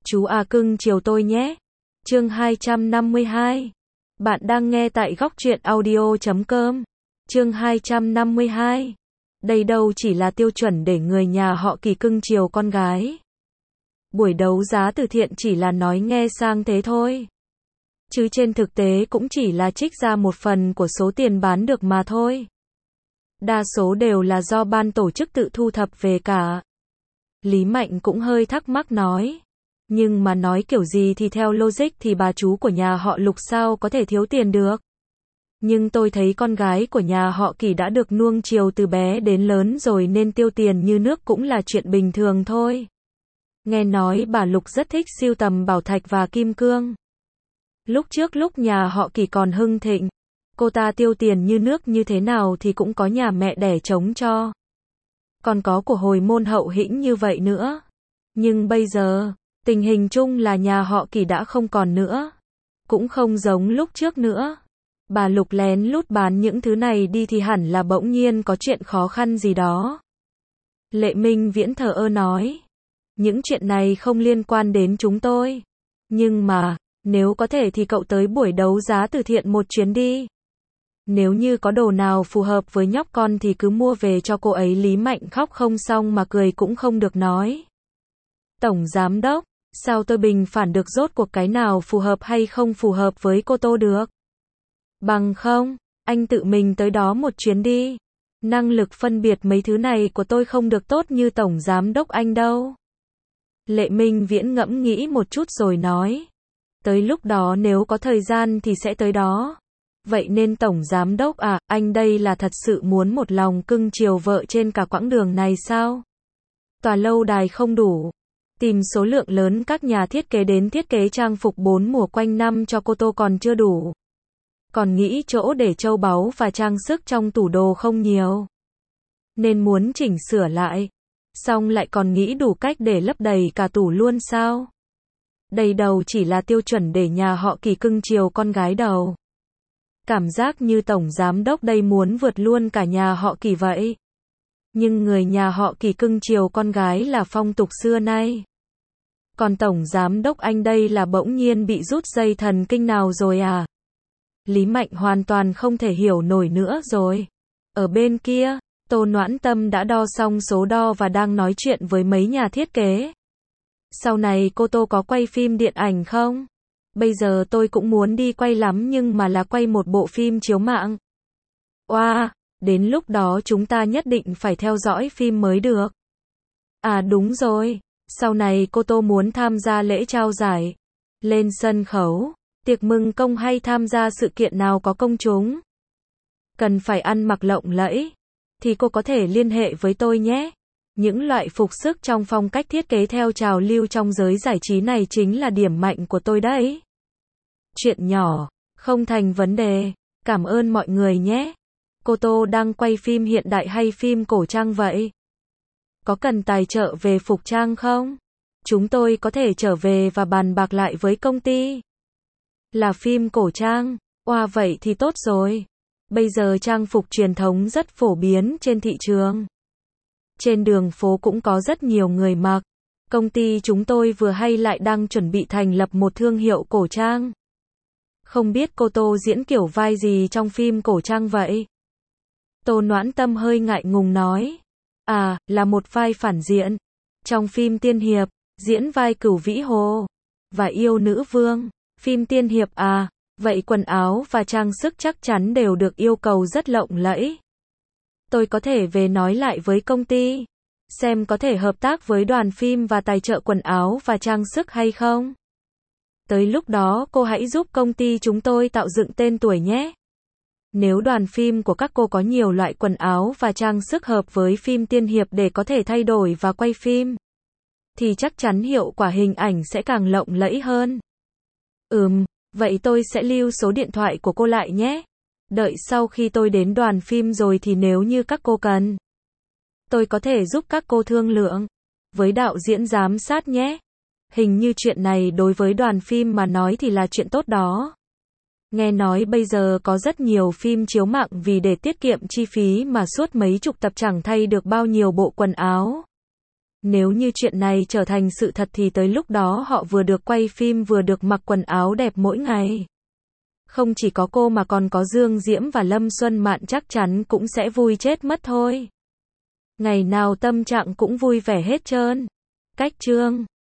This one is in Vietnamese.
Chú à cưng chiều tôi nhé. Chương 252. Bạn đang nghe tại góc truyện audio.com. Chương 252. Đây đâu chỉ là tiêu chuẩn để người nhà họ Kỳ cưng chiều con gái. Buổi đấu giá từ thiện chỉ là nói nghe sang thế thôi. Chứ trên thực tế cũng chỉ là trích ra một phần của số tiền bán được mà thôi. Đa số đều là do ban tổ chức tự thu thập về cả. Lý Mạnh cũng hơi thắc mắc nói. Nhưng mà nói kiểu gì thì theo logic thì bà chú của nhà họ Lục sao có thể thiếu tiền được. Nhưng tôi thấy con gái của nhà họ Kỳ đã được nuông chiều từ bé đến lớn rồi nên tiêu tiền như nước cũng là chuyện bình thường thôi. Nghe nói bà Lục rất thích sưu tầm bảo thạch và kim cương. Lúc trước lúc nhà họ Kỳ còn hưng thịnh, cô ta tiêu tiền như nước như thế nào thì cũng có nhà mẹ đẻ chống cho. Còn có của hồi môn hậu hĩnh như vậy nữa. Nhưng bây giờ, tình hình chung là nhà họ Kỳ đã không còn nữa. Cũng không giống lúc trước nữa. Bà Lục lén lút bán những thứ này đi thì hẳn là bỗng nhiên có chuyện khó khăn gì đó. Lệ Minh Viễn thờ ơ nói. Những chuyện này không liên quan đến chúng tôi. Nhưng mà, nếu có thể thì cậu tới buổi đấu giá từ thiện một chuyến đi. Nếu như có đồ nào phù hợp với nhóc con thì cứ mua về cho cô ấy. Lý Mạnh khóc không xong mà cười cũng không được nói. Tổng giám đốc, sao tôi bình phản được, rốt cuộc cái nào phù hợp hay không phù hợp với cô Tô được? Bằng không, anh tự mình tới đó một chuyến đi. Năng lực phân biệt mấy thứ này của tôi không được tốt như tổng giám đốc anh đâu. Lệ Minh Viễn ngẫm nghĩ một chút rồi nói. Tới lúc đó nếu có thời gian thì sẽ tới đó. Vậy nên tổng giám đốc à, anh đây là thật sự muốn một lòng cưng chiều vợ trên cả quãng đường này sao? Tòa lâu đài không đủ. Tìm số lượng lớn các nhà thiết kế đến thiết kế trang phục 4 mùa quanh năm cho cô Tô còn chưa đủ. Còn nghĩ chỗ để châu báu và trang sức trong tủ đồ không nhiều. Nên muốn chỉnh sửa lại. Xong lại còn nghĩ đủ cách để lấp đầy cả tủ luôn sao? Đây đầu chỉ là tiêu chuẩn để nhà họ Kỳ cưng chiều con gái đầu. Cảm giác như tổng giám đốc đây muốn vượt luôn cả nhà họ Kỳ vậy. Nhưng người nhà họ Kỳ cưng chiều con gái là phong tục xưa nay. Còn tổng giám đốc anh đây là bỗng nhiên bị rút dây thần kinh nào rồi à? Lý Mạnh hoàn toàn không thể hiểu nổi nữa rồi. Ở bên kia, Tô Noãn Tâm đã đo xong số đo và đang nói chuyện với mấy nhà thiết kế. Sau này cô Tô có quay phim điện ảnh không? Bây giờ tôi cũng muốn đi quay lắm nhưng mà là quay một bộ phim chiếu mạng. Oa, đến lúc đó chúng ta nhất định phải theo dõi phim mới được. À đúng rồi, sau này cô Tô muốn tham gia lễ trao giải, lên sân khấu, tiệc mừng công hay tham gia sự kiện nào có công chúng. Cần phải ăn mặc lộng lẫy, thì cô có thể liên hệ với tôi nhé. Những loại phục sức trong phong cách thiết kế theo trào lưu trong giới giải trí này chính là điểm mạnh của tôi đấy. Chuyện nhỏ, không thành vấn đề. Cảm ơn mọi người nhé. Cô Tô đang quay phim hiện đại hay phim cổ trang vậy? Có cần tài trợ về phục trang không? Chúng tôi có thể trở về và bàn bạc lại với công ty. Là phim cổ trang. Oa vậy thì tốt rồi. Bây giờ trang phục truyền thống rất phổ biến trên thị trường. Trên đường phố cũng có rất nhiều người mặc. Công ty chúng tôi vừa hay lại đang chuẩn bị thành lập một thương hiệu cổ trang. Không biết cô Tô diễn kiểu vai gì trong phim cổ trang vậy? Tô Noãn Tâm hơi ngại ngùng nói. À, là một vai phản diện. Trong phim tiên hiệp, diễn vai Cửu Vĩ Hồ và yêu nữ vương. Phim tiên hiệp à, vậy quần áo và trang sức chắc chắn đều được yêu cầu rất lộng lẫy. Tôi có thể về nói lại với công ty, xem có thể hợp tác với đoàn phim và tài trợ quần áo và trang sức hay không. Tới lúc đó cô hãy giúp công ty chúng tôi tạo dựng tên tuổi nhé. Nếu đoàn phim của các cô có nhiều loại quần áo và trang sức hợp với phim tiên hiệp để có thể thay đổi và quay phim, thì chắc chắn hiệu quả hình ảnh sẽ càng lộng lẫy hơn. Vậy tôi sẽ lưu số điện thoại của cô lại nhé. Đợi sau khi tôi đến đoàn phim rồi thì nếu như các cô cần, tôi có thể giúp các cô thương lượng với đạo diễn giám sát nhé. Hình như chuyện này đối với đoàn phim mà nói thì là chuyện tốt đó. Nghe nói bây giờ có rất nhiều phim chiếu mạng vì để tiết kiệm chi phí mà suốt mấy chục tập chẳng thay được bao nhiêu bộ quần áo. Nếu như chuyện này trở thành sự thật thì tới lúc đó họ vừa được quay phim vừa được mặc quần áo đẹp mỗi ngày. Không chỉ có cô mà còn có Dương Diễm và Lâm Xuân Mạn chắc chắn cũng sẽ vui chết mất thôi. Ngày nào tâm trạng cũng vui vẻ hết trơn. Cách chương